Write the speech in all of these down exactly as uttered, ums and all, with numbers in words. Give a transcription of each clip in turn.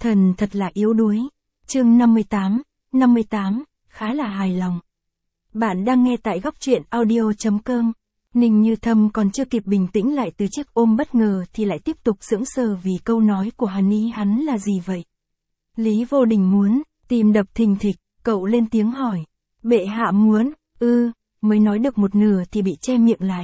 Thần thật là yếu đuối. Chương năm mươi tám, năm mươi tám, khá là hài lòng. Bạn đang nghe tại góc truyện audio chấm com. Ninh Như Thâm còn chưa kịp bình tĩnh lại từ chiếc ôm bất ngờ thì lại tiếp tục sững sờ vì câu nói của hắn ý hắn là gì vậy? Lý Vô Đình muốn, tim đập thình thịch, cậu lên tiếng hỏi. Bệ hạ muốn, ư, mới nói được một nửa thì bị che miệng lại.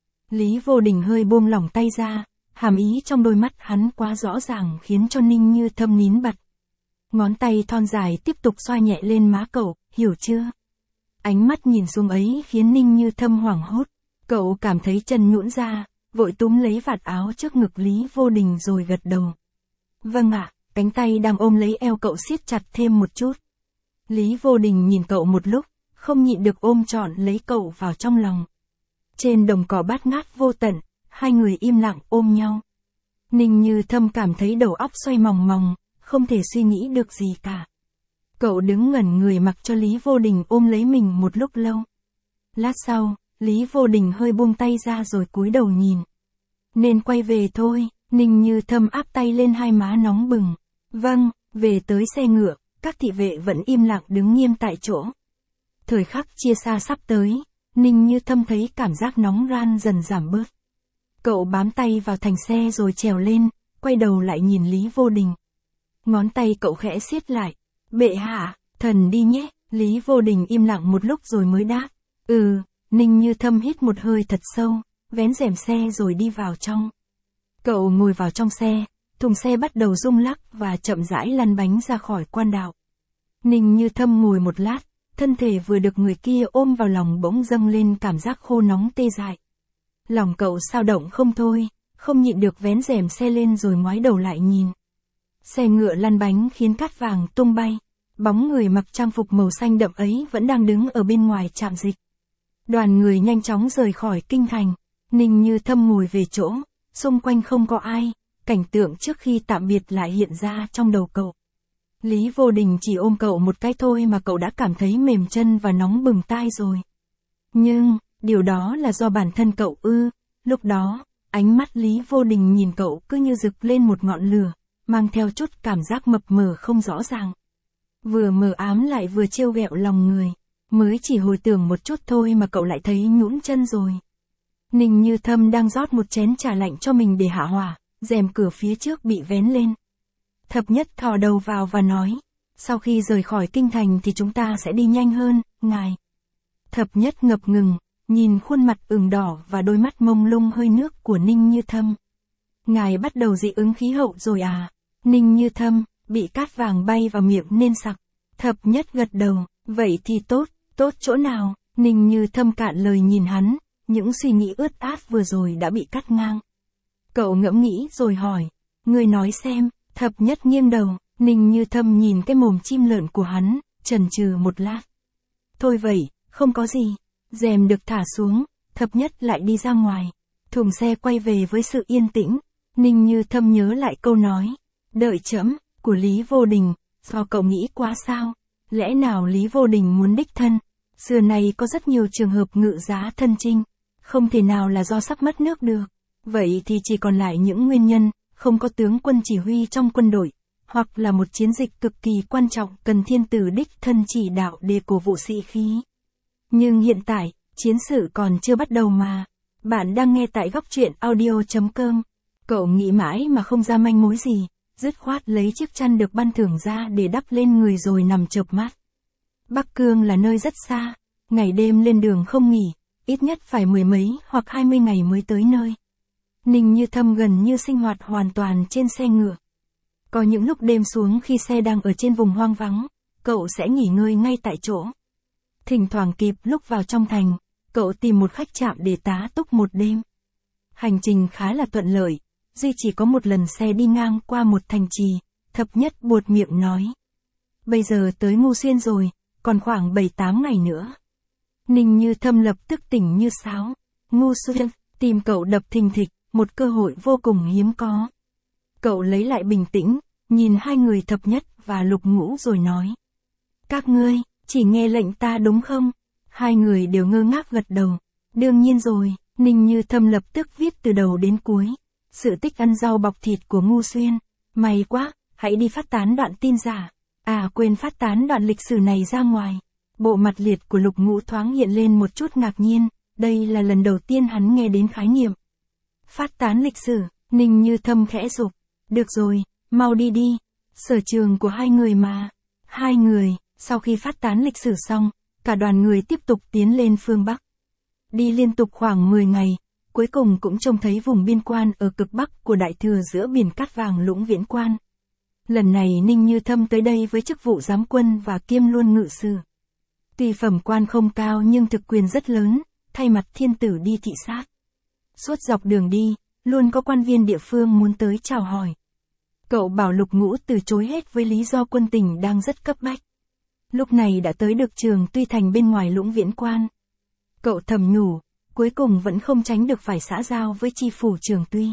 Lý Vô Đình hơi buông lỏng tay ra, hàm ý trong đôi mắt hắn quá rõ ràng khiến cho Ninh Như Thâm nín bặt. Ngón tay thon dài tiếp tục xoa nhẹ lên má cậu, hiểu chưa? Ánh mắt nhìn xuống ấy khiến Ninh Như Thâm hoảng hốt. Cậu cảm thấy chân nhũn ra, vội túm lấy vạt áo trước ngực Lý Vô Đình rồi gật đầu. Vâng ạ, cánh tay đang ôm lấy eo cậu siết chặt thêm một chút. Lý Vô Đình nhìn cậu một lúc, không nhịn được ôm trọn lấy cậu vào trong lòng. Trên đồng cỏ bát ngát vô tận, hai người im lặng ôm nhau. Ninh Như Thâm cảm thấy đầu óc xoay mòng mòng, không thể suy nghĩ được gì cả. Cậu đứng ngẩn người mặc cho Lý Vô Đình ôm lấy mình một lúc lâu. Lát sau, Lý Vô Đình hơi buông tay ra rồi cúi đầu nhìn. Nên quay về thôi, Ninh Như Thâm áp tay lên hai má nóng bừng. Vâng, về tới xe ngựa, các thị vệ vẫn im lặng đứng nghiêm tại chỗ. Thời khắc chia xa sắp tới, Ninh Như Thâm thấy cảm giác nóng ran dần giảm bớt. Cậu bám tay vào thành xe rồi trèo lên, quay đầu lại nhìn Lý Vô Đình. Ngón tay cậu khẽ siết lại. Bệ hạ, thần đi nhé. Lý Vô Đình im lặng một lúc rồi mới đáp. Ừ, Ninh Như Thâm hít một hơi thật sâu, vén rèm xe rồi đi vào trong. Cậu ngồi vào trong xe, thùng xe bắt đầu rung lắc và chậm rãi lăn bánh ra khỏi quan đạo. Ninh Như Thâm ngồi một lát, thân thể vừa được người kia ôm vào lòng bỗng dâng lên cảm giác khô nóng tê dại. Lòng cậu xao động không thôi, không nhịn được vén rèm xe lên rồi ngoái đầu lại nhìn. Xe ngựa lăn bánh khiến cát vàng tung bay, bóng người mặc trang phục màu xanh đậm ấy vẫn đang đứng ở bên ngoài trạm dịch. Đoàn người nhanh chóng rời khỏi kinh thành, Ninh Như Thâm ngồi về chỗ, xung quanh không có ai, cảnh tượng trước khi tạm biệt lại hiện ra trong đầu cậu. Lý Vô Đình chỉ ôm cậu một cái thôi mà cậu đã cảm thấy mềm chân và nóng bừng tai rồi. Nhưng, điều đó là do bản thân cậu ư, lúc đó, ánh mắt Lý Vô Đình nhìn cậu cứ như rực lên một ngọn lửa, mang theo chút cảm giác mập mờ không rõ ràng. Vừa mờ ám lại vừa trêu ghẹo lòng người, mới chỉ hồi tưởng một chút thôi mà cậu lại thấy nhũn chân rồi. Ninh Như Thâm đang rót một chén trà lạnh cho mình để hạ hỏa, rèm cửa phía trước bị vén lên. Thập Nhất thò đầu vào và nói, sau khi rời khỏi kinh thành thì chúng ta sẽ đi nhanh hơn, ngài. Thập Nhất ngập ngừng, nhìn khuôn mặt ửng đỏ và đôi mắt mông lung hơi nước của Ninh Như Thâm. Ngài bắt đầu dị ứng khí hậu rồi à? Ninh Như Thâm, bị cát vàng bay vào miệng nên sặc. Thập Nhất gật đầu, vậy thì tốt, tốt chỗ nào? Ninh Như Thâm cạn lời nhìn hắn, những suy nghĩ ướt át vừa rồi đã bị cắt ngang. Cậu ngẫm nghĩ rồi hỏi, ngươi nói xem. Thập Nhất nghiêng đầu, Ninh Như Thâm nhìn cái mồm chim lợn của hắn, chần chừ một lát. Thôi vậy, không có gì. Rèm được thả xuống, Thập Nhất lại đi ra ngoài. Thùng xe quay về với sự yên tĩnh. Ninh Như Thâm nhớ lại câu nói, đợi trẫm, của Lý Vô Đình, do cậu nghĩ quá sao? Lẽ nào Lý Vô Đình muốn đích thân? Xưa này có rất nhiều trường hợp ngự giá thân chinh, không thể nào là do sắp mất nước được. Vậy thì chỉ còn lại những nguyên nhân, không có tướng quân chỉ huy trong quân đội, hoặc là một chiến dịch cực kỳ quan trọng cần thiên tử đích thân chỉ đạo để cổ vũ sĩ khí. Nhưng hiện tại, chiến sự còn chưa bắt đầu mà. Bạn đang nghe tại góc truyện audio chấm com. Cậu nghĩ mãi mà không ra manh mối gì, dứt khoát lấy chiếc chăn được ban thưởng ra để đắp lên người rồi nằm chợp mắt. Bắc Cương là nơi rất xa, ngày đêm lên đường không nghỉ, ít nhất phải mười mấy hoặc hai mươi ngày mới tới nơi. Ninh Như Thâm gần như sinh hoạt hoàn toàn trên xe ngựa. Có những lúc đêm xuống khi xe đang ở trên vùng hoang vắng, cậu sẽ nghỉ ngơi ngay tại chỗ. Thỉnh thoảng kịp lúc vào trong thành, cậu tìm một khách trạm để tá túc một đêm. Hành trình khá là thuận lợi, duy chỉ có một lần xe đi ngang qua một thành trì, Thập Nhất buột miệng nói. Bây giờ tới Ngô Xuyên rồi, còn khoảng bảy tám ngày nữa. Ninh Như Thâm lập tức tỉnh như sáo. Ngô Xuyên, tim cậu đập thình thịch, một cơ hội vô cùng hiếm có. Cậu lấy lại bình tĩnh, nhìn hai người Thập Nhất và Lục Ngũ rồi nói. Các ngươi, chỉ nghe lệnh ta đúng không? Hai người đều ngơ ngác gật đầu. Đương nhiên rồi, Ninh Như Thâm lập tức viết từ đầu đến cuối. Sự tích ăn rau bọc thịt của Ngô Xuyên. May quá, hãy đi phát tán đoạn tin giả. À quên phát tán đoạn lịch sử này ra ngoài. Bộ mặt liệt của Lục Ngũ thoáng hiện lên một chút ngạc nhiên, đây là lần đầu tiên hắn nghe đến khái niệm. Phát tán lịch sử, Ninh Như Thâm khẽ dục. Được rồi, mau đi đi, sở trường của hai người mà. Hai người, sau khi phát tán lịch sử xong, cả đoàn người tiếp tục tiến lên phương Bắc. Đi liên tục khoảng mười ngày, cuối cùng cũng trông thấy vùng biên quan ở cực Bắc của Đại Thừa giữa biển cát vàng Lũng Viễn Quan. Lần này Ninh Như Thâm tới đây với chức vụ giám quân và kiêm luôn ngự sử. Tuy phẩm quan không cao nhưng thực quyền rất lớn, thay mặt thiên tử đi thị sát. Suốt dọc đường đi, luôn có quan viên địa phương muốn tới chào hỏi. Cậu bảo Lục Ngũ từ chối hết với lý do quân tình đang rất cấp bách. Lúc này đã tới được Trường Tuy Thành bên ngoài Lũng Viễn Quan. Cậu thầm nhủ, cuối cùng vẫn không tránh được phải xã giao với chi phủ Trường Tuy.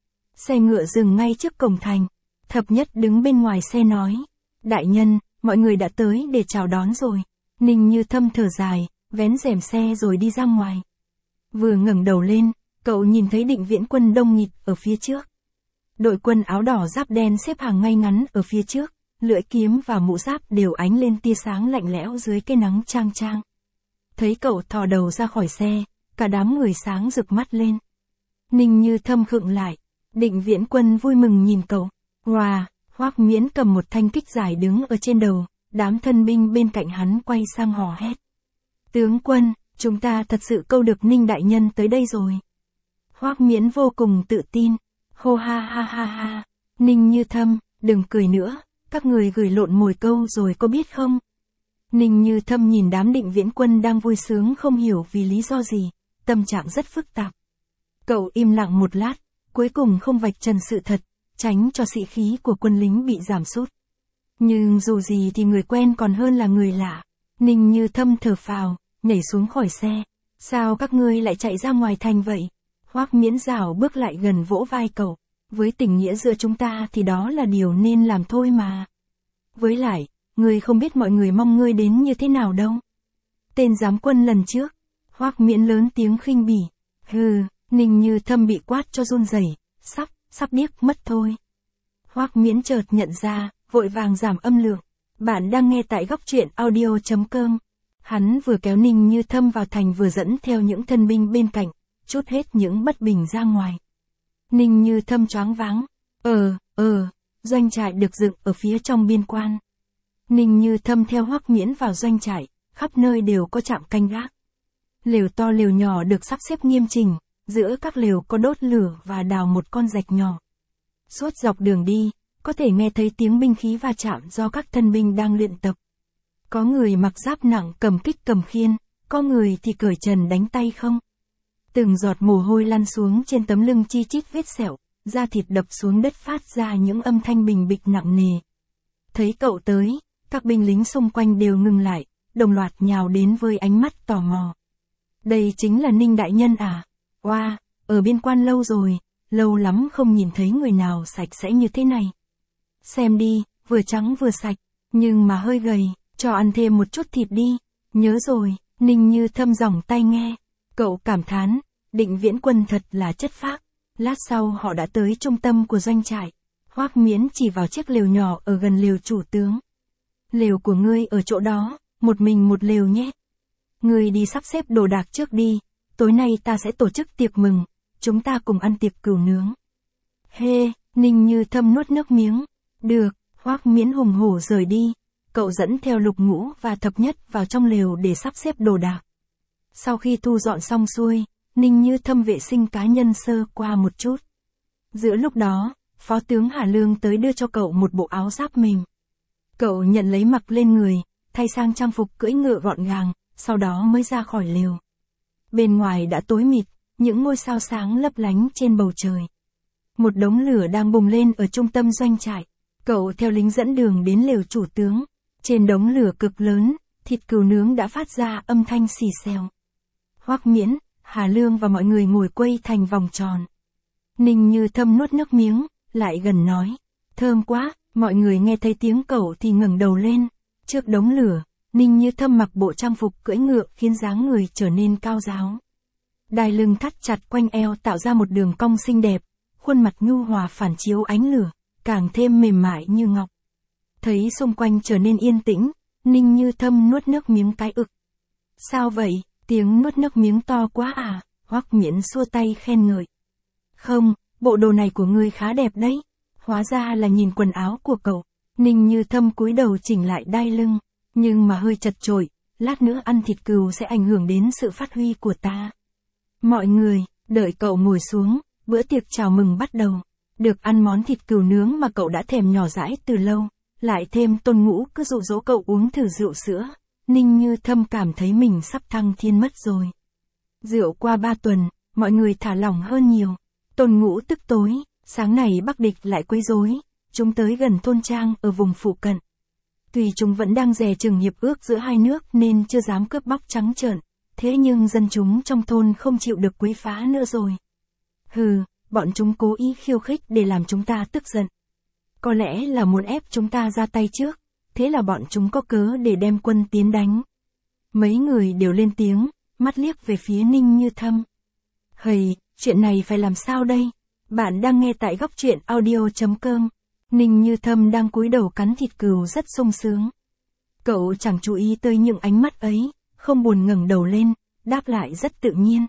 Xe ngựa dừng ngay trước cổng thành. Thập Nhất đứng bên ngoài xe nói, đại nhân, mọi người đã tới để chào đón rồi. Ninh Như Thâm thở dài, vén rèm xe rồi đi ra ngoài. Vừa ngẩng đầu lên, cậu nhìn thấy Định Viễn quân đông nghịt ở phía trước. Đội quân áo đỏ giáp đen xếp hàng ngay ngắn ở phía trước, lưỡi kiếm và mũ giáp đều ánh lên tia sáng lạnh lẽo dưới cái nắng chang chang. Thấy cậu thò đầu ra khỏi xe, cả đám người sáng rực mắt lên. Ninh Như Thâm khựng lại, Định Viễn quân vui mừng nhìn cậu. Wow, Hoắc Miễn cầm một thanh kích dài đứng ở trên đầu, đám thân binh bên cạnh hắn quay sang hò hét. Tướng quân, chúng ta thật sự câu được Ninh đại nhân tới đây rồi. Hoắc Miễn vô cùng tự tin. Hô ha ha ha ha, Ninh Như Thâm, đừng cười nữa, các người gửi lộn mồi câu rồi có biết không? Ninh Như Thâm nhìn đám Định Viễn quân đang vui sướng không hiểu vì lý do gì, tâm trạng rất phức tạp. Cậu im lặng một lát, cuối cùng không vạch trần sự thật, tránh cho sĩ khí của quân lính bị giảm sút. Nhưng dù gì thì người quen còn hơn là người lạ. Ninh Như Thâm thở phào, nhảy xuống khỏi xe. Sao các ngươi lại chạy ra ngoài thành vậy? Hoắc Miễn rảo bước lại gần vỗ vai cậu. Với tình nghĩa giữa chúng ta thì đó là điều nên làm thôi mà. Với lại, ngươi không biết mọi người mong ngươi đến như thế nào đâu. Tên giám quân lần trước. Hoắc Miễn lớn tiếng khinh bỉ. Hừ, Ninh Như Thâm bị quát cho run rẩy, sắp, sắp điếc mất thôi. Hoắc Miễn chợt nhận ra, vội vàng giảm âm lượng. Bạn đang nghe tại góc truyện audio chấm com. Hắn vừa kéo Ninh Như Thâm vào thành vừa dẫn theo những thân binh bên cạnh, trút hết những bất bình ra ngoài. Ninh Như Thâm choáng váng. Ờ, ờ, doanh trại được dựng ở phía trong biên quan. Ninh Như Thâm theo Hoắc Miễn vào doanh trại, khắp nơi đều có trạm canh gác. Lều to lều nhỏ được sắp xếp nghiêm chỉnh, giữa các lều có đốt lửa và đào một con rạch nhỏ. Suốt dọc đường đi, có thể nghe thấy tiếng binh khí va chạm do các thân binh đang luyện tập. Có người mặc giáp nặng cầm kích cầm khiên, có người thì cởi trần đánh tay không. Từng giọt mồ hôi lăn xuống trên tấm lưng chi chít vết sẹo, da thịt đập xuống đất phát ra những âm thanh bình bịch nặng nề. Thấy cậu tới, các binh lính xung quanh đều ngừng lại, đồng loạt nhào đến với ánh mắt tò mò. Đây chính là Ninh đại nhân à? Oa, wow, ở biên quan lâu rồi, lâu lắm không nhìn thấy người nào sạch sẽ như thế này. Xem đi, vừa trắng vừa sạch, nhưng mà hơi gầy, cho ăn thêm một chút thịt đi. Nhớ rồi, Ninh Như Thâm giỏng tai nghe. Cậu cảm thán, Định Viễn quân thật là chất phác. Lát sau họ đã tới trung tâm của doanh trại. Hoắc Miễn chỉ vào chiếc lều nhỏ ở gần lều chủ tướng. Lều của ngươi ở chỗ đó, một mình một lều nhé. Ngươi đi sắp xếp đồ đạc trước đi, tối nay ta sẽ tổ chức tiệc mừng, chúng ta cùng ăn tiệc cừu nướng. Hê, Ninh Như Thâm nuốt nước miếng. Được, Hoắc Miễn hùng hổ rời đi. Cậu dẫn theo Lục Ngũ và Thập Nhất vào trong lều để sắp xếp đồ đạc. Sau khi thu dọn xong xuôi, Ninh Như Thâm vệ sinh cá nhân sơ qua một chút. Giữa lúc đó, Phó tướng Hà Lương tới đưa cho cậu một bộ áo giáp mềm. Cậu nhận lấy mặc lên người, thay sang trang phục cưỡi ngựa gọn gàng, sau đó mới ra khỏi lều. Bên ngoài đã tối mịt, những ngôi sao sáng lấp lánh trên bầu trời. Một đống lửa đang bùng lên ở trung tâm doanh trại. Cậu theo lính dẫn đường đến lều chủ tướng. Trên đống lửa cực lớn, thịt cừu nướng đã phát ra âm thanh xì xèo. Hoắc Miễn, Hà Lương và mọi người ngồi quây thành vòng tròn. Ninh Như Thâm nuốt nước miếng, lại gần nói. Thơm quá, mọi người nghe thấy tiếng cậu thì ngẩng đầu lên. Trước đống lửa, Ninh Như Thâm mặc bộ trang phục cưỡi ngựa khiến dáng người trở nên cao ráo. Đai lưng thắt chặt quanh eo tạo ra một đường cong xinh đẹp, khuôn mặt nhu hòa phản chiếu ánh lửa, càng thêm mềm mại như ngọc. Thấy xung quanh trở nên yên tĩnh, Ninh Như Thâm nuốt nước miếng cái ực. Sao vậy, tiếng nuốt nước miếng to quá à, Hoắc Miễn xua tay khen ngợi. Không, bộ đồ này của ngươi khá đẹp đấy. Hóa ra là nhìn quần áo của cậu. Ninh Như Thâm cúi đầu chỉnh lại đai lưng, nhưng mà hơi chật chội, lát nữa ăn thịt cừu sẽ ảnh hưởng đến sự phát huy của ta. Mọi người, đợi cậu ngồi xuống, bữa tiệc chào mừng bắt đầu. Được ăn món thịt cừu nướng mà cậu đã thèm nhỏ dãi từ lâu, lại thêm Tôn Ngũ cứ dụ dỗ cậu uống thử rượu sữa, Ninh Như Thâm cảm thấy mình sắp thăng thiên mất rồi. Rượu qua ba tuần, mọi người thả lỏng hơn nhiều. Tôn Ngũ tức tối, sáng này Bắc địch lại quấy rối, chúng tới gần thôn trang ở vùng phụ cận. Tuy chúng vẫn đang dè chừng hiệp ước giữa hai nước nên chưa dám cướp bóc trắng trợn, thế nhưng dân chúng trong thôn không chịu được quấy phá nữa rồi. Hừ, bọn chúng cố ý khiêu khích để làm chúng ta tức giận. Có lẽ là muốn ép chúng ta ra tay trước, thế là bọn chúng có cớ để đem quân tiến đánh. Mấy người đều lên tiếng, mắt liếc về phía Ninh Như Thâm. Hầy, chuyện này phải làm sao đây? Bạn đang nghe tại góc truyện audio chấm com. Ninh Như Thâm đang cúi đầu cắn thịt cừu rất sung sướng. Cậu chẳng chú ý tới những ánh mắt ấy, không buồn ngẩng đầu lên, đáp lại rất tự nhiên.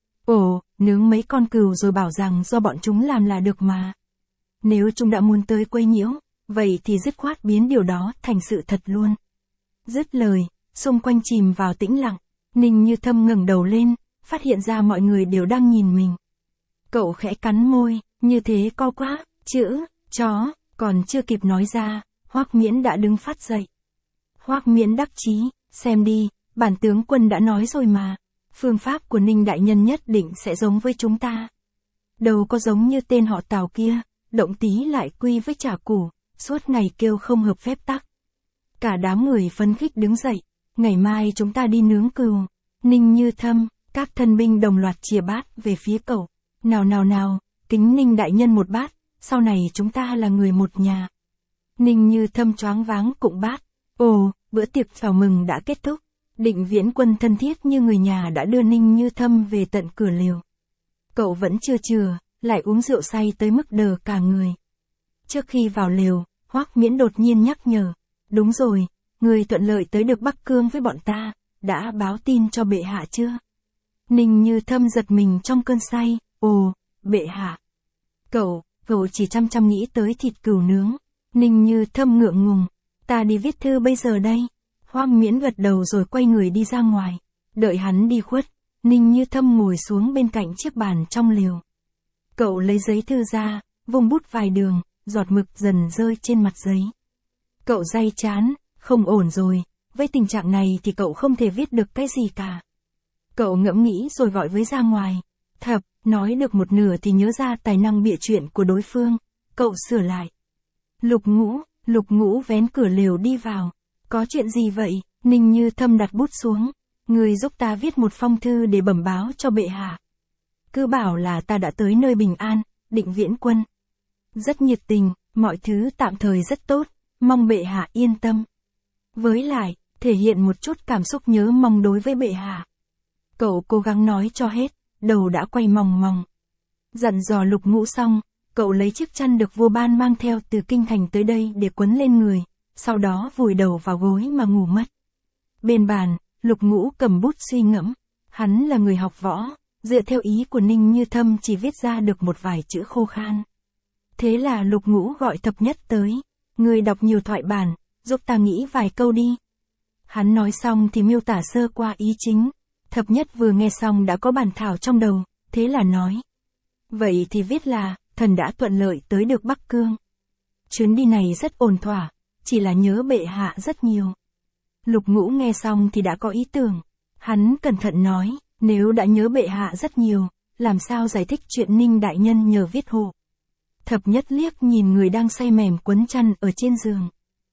Ồ, nướng mấy con cừu rồi bảo rằng do bọn chúng làm là được mà. Nếu chúng đã muốn tới quấy nhiễu, vậy thì dứt khoát biến điều đó thành sự thật luôn. Dứt lời, xung quanh chìm vào tĩnh lặng, Ninh Như Thâm ngẩng đầu lên, phát hiện ra mọi người đều đang nhìn mình. Cậu khẽ cắn môi, như thế co quá, chữ, chó, còn chưa kịp nói ra, Hoắc Miễn đã đứng phát dậy. Hoắc Miễn đắc chí, xem đi, bản tướng quân đã nói rồi mà, phương pháp của Ninh đại nhân nhất định sẽ giống với chúng ta. Đâu có giống như tên họ Tào kia, động tí lại quy với trả củ, suốt ngày kêu không hợp phép tắc. Cả đám người phấn khích đứng dậy, ngày mai chúng ta đi nướng cừu. Ninh Như Thâm, các thân binh đồng loạt chìa bát về phía cậu. Nào nào nào, kính Ninh đại nhân một bát, sau này chúng ta là người một nhà. Ninh Như Thâm choáng váng cụng bát. Ồ, bữa tiệc chào mừng đã kết thúc. Định Viễn Quân thân thiết như người nhà đã đưa Ninh Như Thâm về tận cửa lều. Cậu vẫn chưa chừa, lại uống rượu say tới mức đờ cả người. Trước khi vào lều, Hoắc Miễn đột nhiên nhắc nhở. Đúng rồi, người thuận lợi tới được Bắc Cương với bọn ta, đã báo tin cho bệ hạ chưa? Ninh Như Thâm giật mình trong cơn say. Ồ, bệ hạ. Cậu, cậu chỉ chăm chăm nghĩ tới thịt cừu nướng. Ninh Như Thâm ngượng ngùng. Ta đi viết thư bây giờ đây. Hoắc Miễn gật đầu rồi quay người đi ra ngoài. Đợi hắn đi khuất, Ninh Như Thâm ngồi xuống bên cạnh chiếc bàn trong lều. Cậu lấy giấy thư ra, vùng bút vài đường, giọt mực dần rơi trên mặt giấy. Cậu day chán, không ổn rồi, với tình trạng này thì cậu không thể viết được cái gì cả. Cậu ngẫm nghĩ rồi gọi với ra ngoài. Thập, nói được một nửa thì nhớ ra tài năng bịa chuyện của đối phương. Cậu sửa lại. Lục Ngũ, Lục Ngũ vén cửa lều đi vào. Có chuyện gì vậy? Ninh Như Thâm đặt bút xuống. Người giúp ta viết một phong thư để bẩm báo cho bệ hạ. Cứ bảo là ta đã tới nơi bình an, Định Viễn Quân. Rất nhiệt tình, mọi thứ tạm thời rất tốt, mong bệ hạ yên tâm. Với lại, thể hiện một chút cảm xúc nhớ mong đối với bệ hạ. Cậu cố gắng nói cho hết, đầu đã quay mòng mòng. Dặn dò Lục Ngũ xong, cậu lấy chiếc chăn được vua ban mang theo từ kinh thành tới đây để quấn lên người, sau đó vùi đầu vào gối mà ngủ mất. Bên bàn, Lục Ngũ cầm bút suy ngẫm, hắn là người học võ, dựa theo ý của Ninh Như Thâm chỉ viết ra được một vài chữ khô khan. Thế là Lục Ngũ gọi Thập Nhất tới, người đọc nhiều thoại bản, giúp ta nghĩ vài câu đi. Hắn nói xong thì miêu tả sơ qua ý chính. Thập Nhất vừa nghe xong đã có bản thảo trong đầu, thế là nói. Vậy thì viết là, thần đã thuận lợi tới được Bắc Cương. Chuyến đi này rất ổn thỏa, chỉ là nhớ bệ hạ rất nhiều. Lục Ngũ nghe xong thì đã có ý tưởng. Hắn cẩn thận nói, nếu đã nhớ bệ hạ rất nhiều, làm sao giải thích chuyện Ninh đại nhân nhờ viết hộ. Thập Nhất liếc nhìn người đang say mềm quấn chăn ở trên giường.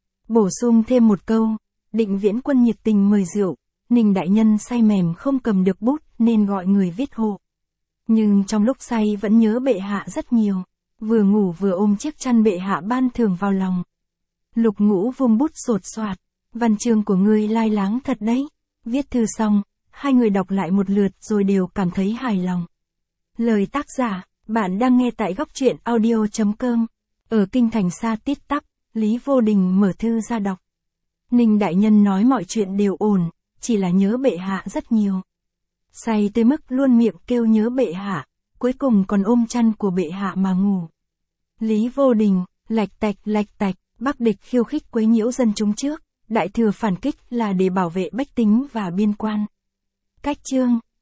Bổ sung thêm một câu, Định Viễn Quân nhiệt tình mời rượu, Ninh đại nhân say mềm không cầm được bút nên gọi người viết hộ. Nhưng trong lúc say vẫn nhớ bệ hạ rất nhiều, vừa ngủ vừa ôm chiếc chăn bệ hạ ban thưởng vào lòng. Lục Ngũ vung bút sột soạt, văn chương của ngươi lai láng thật đấy. Viết thư xong, hai người đọc lại một lượt rồi đều cảm thấy hài lòng. Lời tác giả, bạn đang nghe tại góc truyện audio chấm com. Ở kinh thành xa tít tắp, Lý Vô Đình mở thư ra đọc. Ninh đại nhân nói mọi chuyện đều ổn, chỉ là nhớ bệ hạ rất nhiều. Say tới mức luôn miệng kêu nhớ bệ hạ, cuối cùng còn ôm chăn của bệ hạ mà ngủ. Lý Vô Đình, lạch tạch lạch tạch, Bắc địch khiêu khích quấy nhiễu dân chúng trước, đại thừa phản kích là để bảo vệ bách tính và biên quan. Cách chương